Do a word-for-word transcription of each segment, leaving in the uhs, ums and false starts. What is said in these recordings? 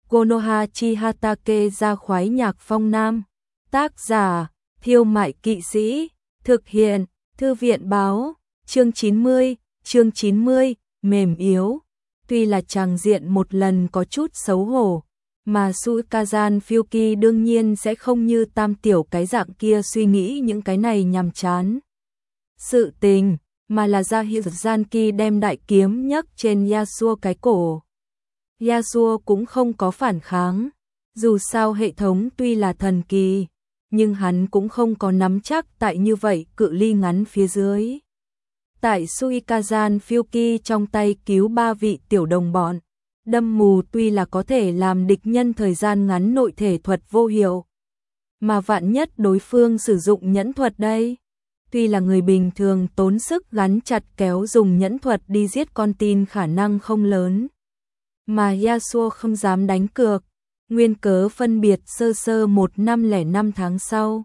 Konoha chi Hatake ra khoái nhạc phong nam. Tác giả, Thiêu Mại Kỵ Sĩ. Thực hiện, Thư viện báo. Chương chín mươi, chương chín mươi, mềm yếu. Tuy là tràng diện một lần có chút xấu hổ, mà Suikazan Fyuki đương nhiên sẽ không như tam tiểu cái dạng kia suy nghĩ những cái này nhàm chán sự tình, mà là ra hiệu Zanki đem đại kiếm nhấc trên Yasuo cái cổ. Yasuo cũng không có phản kháng, dù sao hệ thống tuy là thần kỳ, nhưng hắn cũng không có nắm chắc tại như vậy cự ly ngắn phía dưới. Tại Suikazan Fyuki trong tay cứu ba vị tiểu đồng bọn, đâm mù tuy là có thể làm địch nhân thời gian ngắn nội thể thuật vô hiệu, mà vạn nhất đối phương sử dụng nhẫn thuật đây. Tuy là người bình thường tốn sức gắn chặt kéo dùng nhẫn thuật đi giết con tin khả năng không lớn, mà Yasuo không dám đánh cược, nguyên cớ phân biệt sơ sơ một năm lẻ năm tháng sau.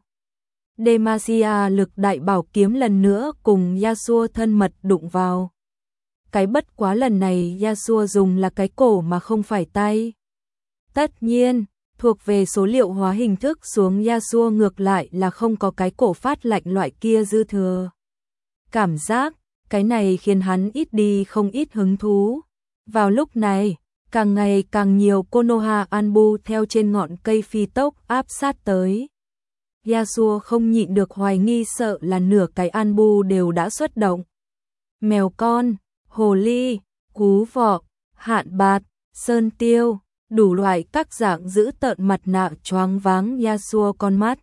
Demacia lực đại bảo kiếm lần nữa cùng Yasuo thân mật đụng vào. Cái bất quá lần này Yasuo dùng là cái cổ mà không phải tay. Tất nhiên, thuộc về số liệu hóa hình thức xuống Yasuo ngược lại là không có cái cổ phát lạnh loại kia dư thừa. Cảm giác, cái này khiến hắn ít đi không ít hứng thú. Vào lúc này, càng ngày càng nhiều Konoha Anbu theo trên ngọn cây phi tốc áp sát tới. Yasuo không nhịn được hoài nghi sợ là nửa cái Anbu đều đã xuất động. Mèo con, hồ ly, cú vọ, hạn bạt, sơn tiêu, đủ loại các dạng giữ tợn mặt nạ choáng váng Yasuo con mắt.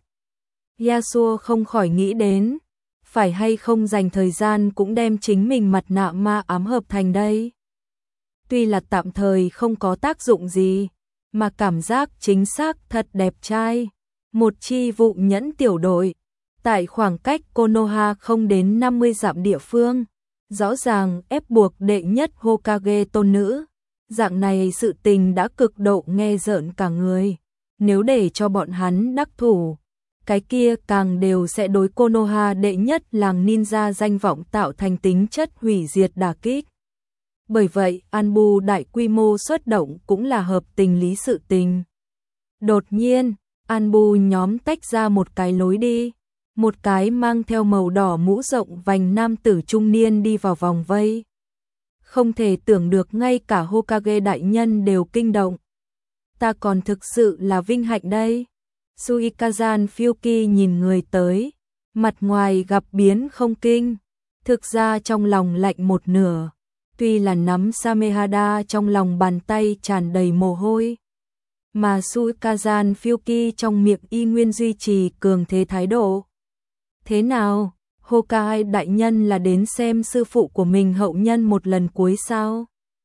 Yasuo không khỏi nghĩ đến, phải hay không dành thời gian cũng đem chính mình mặt nạ ma ám hợp thành đây. Tuy là tạm thời không có tác dụng gì, mà cảm giác chính xác thật đẹp trai. Một chi vụ nhẫn tiểu đội, tại khoảng cách Konoha không đến năm mươi dặm địa phương, rõ ràng ép buộc đệ nhất Hokage tôn nữ. Dạng này sự tình đã cực độ nghe rợn cả người. Nếu để cho bọn hắn đắc thủ, cái kia càng đều sẽ đối Konoha đệ nhất làng ninja danh vọng tạo thành tính chất hủy diệt đả kích. Bởi vậy, Anbu đại quy mô xuất động cũng là hợp tình lý sự tình. Đột nhiên, Anbu nhóm tách ra một cái lối đi, một cái mang theo màu đỏ mũ rộng vành nam tử trung niên đi vào vòng vây. Không thể tưởng được ngay cả Hokage đại nhân đều kinh động. Ta còn thực sự là vinh hạnh đây. Suikazan Fyuki nhìn người tới, mặt ngoài gặp biến không kinh, thực ra trong lòng lạnh một nửa. Tuy là nắm Samehada trong lòng bàn tay tràn đầy mồ hôi, mà Suikazan Fyuki trong miệng y nguyên duy trì cường thế thái độ. Thế nào, Hokage đại nhân là đến xem sư phụ của mình hậu nhân một lần cuối sao?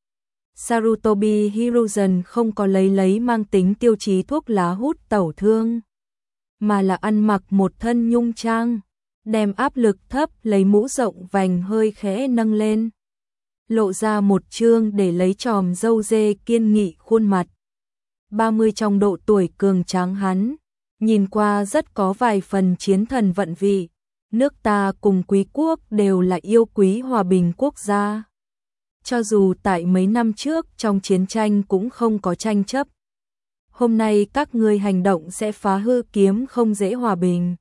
Sarutobi Hiruzen không có lấy lấy mang tính tiêu chí thuốc lá hút tẩu thương, mà là ăn mặc một thân nhung trang, đem áp lực thấp lấy mũ rộng vành hơi khẽ nâng lên, lộ ra một trương để lấy tròm râu dê kiên nghị khuôn mặt. ba mươi trong độ tuổi cường tráng hắn, nhìn qua rất có vài phần chiến thần vận vị. Nước ta cùng quý quốc đều là yêu quý hòa bình quốc gia. Cho dù tại mấy năm trước trong chiến tranh cũng không có tranh chấp. Hôm nay các ngươi hành động sẽ phá hư kiếm không dễ hòa bình.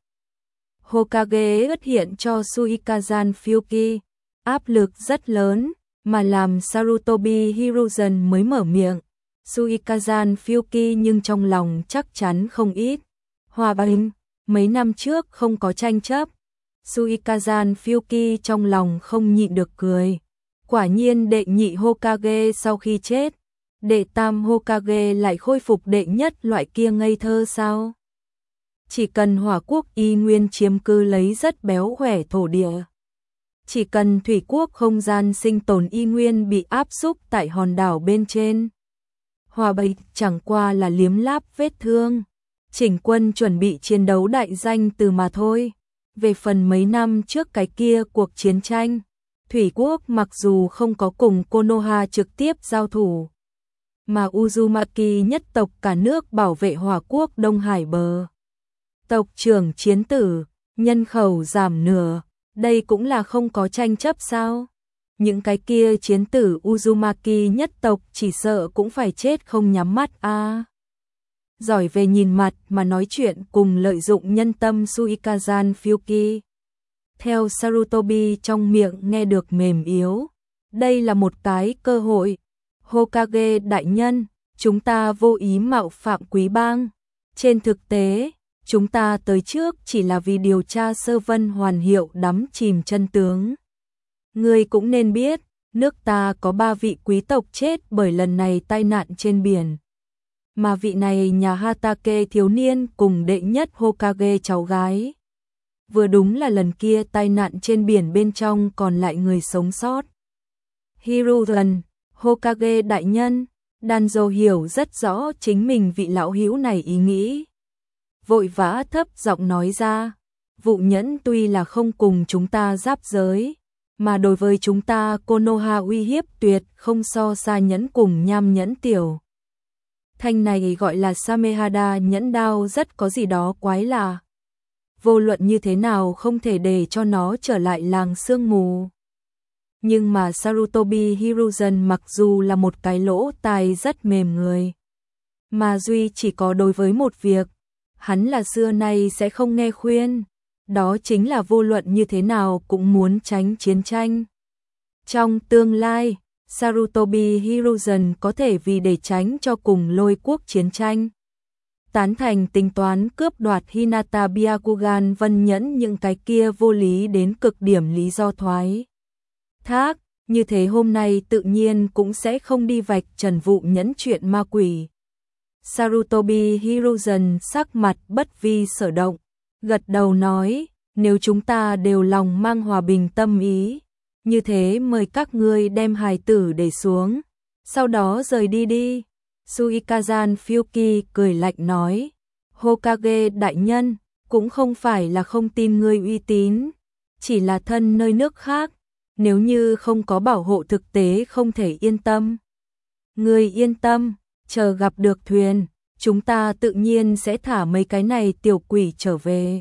Hokage ất hiện cho Suikazan Fyuki áp lực rất lớn, mà làm Sarutobi Hiruzen mới mở miệng. Suikazan Fyuki nhưng trong lòng chắc chắn không ít. Hòa bình, mấy năm trước không có tranh chấp. Suikazan Fyuki trong lòng không nhịn được cười. Quả nhiên đệ nhị Hokage sau khi chết, đệ tam Hokage lại khôi phục đệ nhất loại kia ngây thơ sao? Chỉ cần hỏa quốc y nguyên chiếm cư lấy rất béo khỏe thổ địa. Chỉ cần thủy quốc không gian sinh tồn y nguyên bị áp xúc tại hòn đảo bên trên. Hòa bình chẳng qua là liếm láp vết thương. Chỉnh quân chuẩn bị chiến đấu đại danh từ mà thôi. Về phần mấy năm trước cái kia cuộc chiến tranh, Thủy quốc mặc dù không có cùng Konoha trực tiếp giao thủ, mà Uzumaki nhất tộc cả nước bảo vệ Hỏa quốc Đông Hải bờ. Tộc trưởng chiến tử, nhân khẩu giảm nửa, đây cũng là không có tranh chấp sao? những cái kia chiến tử Uzumaki nhất tộc chỉ sợ cũng phải chết không nhắm mắt a. À. Giỏi về nhìn mặt mà nói chuyện cùng lợi dụng nhân tâm Suikazan Fyuki. Theo Sarutobi trong miệng nghe được mềm yếu. Đây là một cái cơ hội. Hokage đại nhân, chúng ta vô ý mạo phạm quý bang. Trên thực tế, chúng ta tới trước chỉ là vì điều tra sơ vân hoàn hiệu đắm chìm chân tướng. Ngươi cũng nên biết, nước ta có ba vị quý tộc chết bởi lần này tai nạn trên biển. Mà vị này nhà Hatake thiếu niên cùng đệ nhất Hokage cháu gái. Vừa đúng là lần kia tai nạn trên biển bên trong còn lại người sống sót. Hiruzen, Hokage đại nhân, Danzo hiểu rất rõ chính mình vị lão hữu này ý nghĩ. Vội vã thấp giọng nói ra, vụ nhẫn tuy là không cùng chúng ta giáp giới, mà đối với chúng ta Konoha uy hiếp tuyệt không so xa nhẫn cùng nham nhẫn tiểu. Thanh này gọi là Samehada nhẫn đao rất có gì đó quái lạ. Vô luận như thế nào không thể để cho nó trở lại làng sương mù. Nhưng mà Sarutobi Hiruzen mặc dù là một cái lỗ tai rất mềm người. Mà duy chỉ có đối với một việc, hắn là xưa nay sẽ không nghe khuyên. Đó chính là vô luận như thế nào cũng muốn tránh chiến tranh. Trong tương lai, Sarutobi Hiruzen có thể vì để tránh cho cùng lôi quốc chiến tranh. Tán thành tính toán cướp đoạt Hinata Byakugan vân nhẫn những cái kia vô lý đến cực điểm lý do thoái thác, như thế hôm nay tự nhiên cũng sẽ không đi vạch trần vụ nhẫn chuyện ma quỷ. Sarutobi Hiruzen sắc mặt bất vi sở động, gật đầu nói, nếu chúng ta đều lòng mang hòa bình tâm ý, như thế mời các ngươi đem hài tử để xuống, sau đó rời đi đi. Suikazan Fyuki cười lạnh nói, Hokage đại nhân, cũng không phải là không tin ngươi uy tín, chỉ là thân nơi nước khác, nếu như không có bảo hộ thực tế không thể yên tâm. Ngươi yên tâm, chờ gặp được thuyền, chúng ta tự nhiên sẽ thả mấy cái này tiểu quỷ trở về.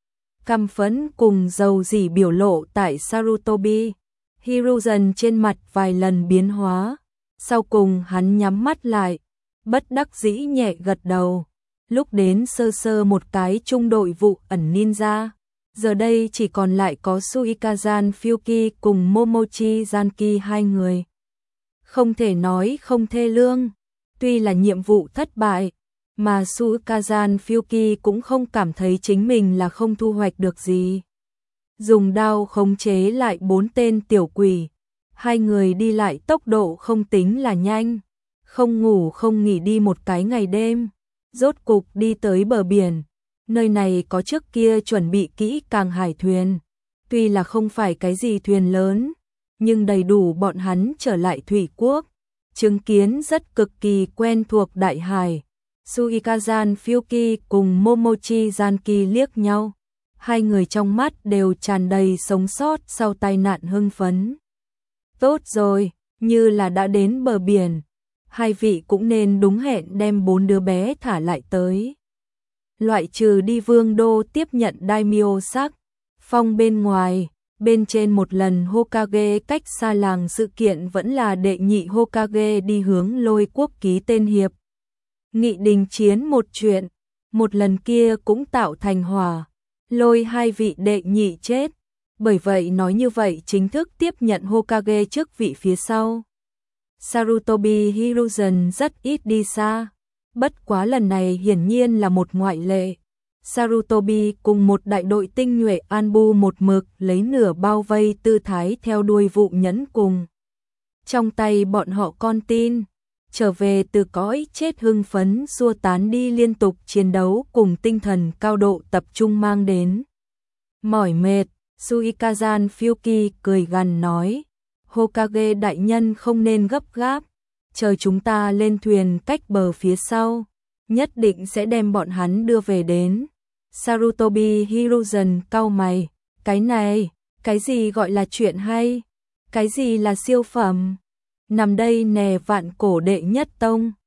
Căm phẫn cùng dầu dỉ biểu lộ tại Sarutobi Hiruzen trên mặt vài lần biến hóa, sau cùng hắn nhắm mắt lại, bất đắc dĩ nhẹ gật đầu. Lúc đến sơ sơ một cái trung đội vụ ẩn ninja, giờ đây chỉ còn lại có Suikazan Fyuki cùng Momochi Zanki hai người. Không thể nói không thê lương, tuy là nhiệm vụ thất bại, mà Suikazan Fyuki cũng không cảm thấy chính mình là không thu hoạch được gì. Dùng đao khống chế lại bốn tên tiểu quỷ, hai người đi lại tốc độ không tính là nhanh, không ngủ không nghỉ đi một cái ngày đêm, rốt cục đi tới bờ biển. Nơi này có trước kia chuẩn bị kỹ càng hải thuyền, tuy là không phải cái gì thuyền lớn, nhưng đầy đủ bọn hắn trở lại thủy quốc, chứng kiến rất cực kỳ quen thuộc đại hải. Suikazan Fyuki cùng Momochi Zanki liếc nhau, hai người trong mắt đều tràn đầy sống sót sau tai nạn hưng phấn. Tốt rồi, như là đã đến bờ biển, hai vị cũng nên đúng hẹn đem bốn đứa bé thả lại tới. Loại trừ đi vương đô tiếp nhận daimyo sắc phong bên ngoài, bên trên một lần Hokage cách xa làng sự kiện vẫn là đệ nhị Hokage đi hướng lôi quốc ký tên hiệp nghị đình chiến một chuyện, một lần kia cũng tạo thành hỏa, lôi hai vị đệ nhị chết, bởi vậy nói như vậy chính thức tiếp nhận Hokage chức vị phía sau. Sarutobi Hiruzen rất ít đi xa, bất quá lần này hiển nhiên là một ngoại lệ. Sarutobi cùng một đại đội tinh nhuệ Anbu một mực lấy nửa bao vây tư thái theo đuôi vụ nhẫn cùng. Trong tay bọn họ con tin, trở về từ cõi chết hưng phấn xua tán đi liên tục chiến đấu cùng tinh thần cao độ tập trung mang đến. Mỏi mệt, Suikazan Fyuki cười gằn nói, Hokage đại nhân không nên gấp gáp, chờ chúng ta lên thuyền cách bờ phía sau, nhất định sẽ đem bọn hắn đưa về đến. Sarutobi Hiruzen cau mày, cái này, cái gì gọi là chuyện hay, cái gì là siêu phẩm, nằm đây nè vạn cổ đệ nhất tông,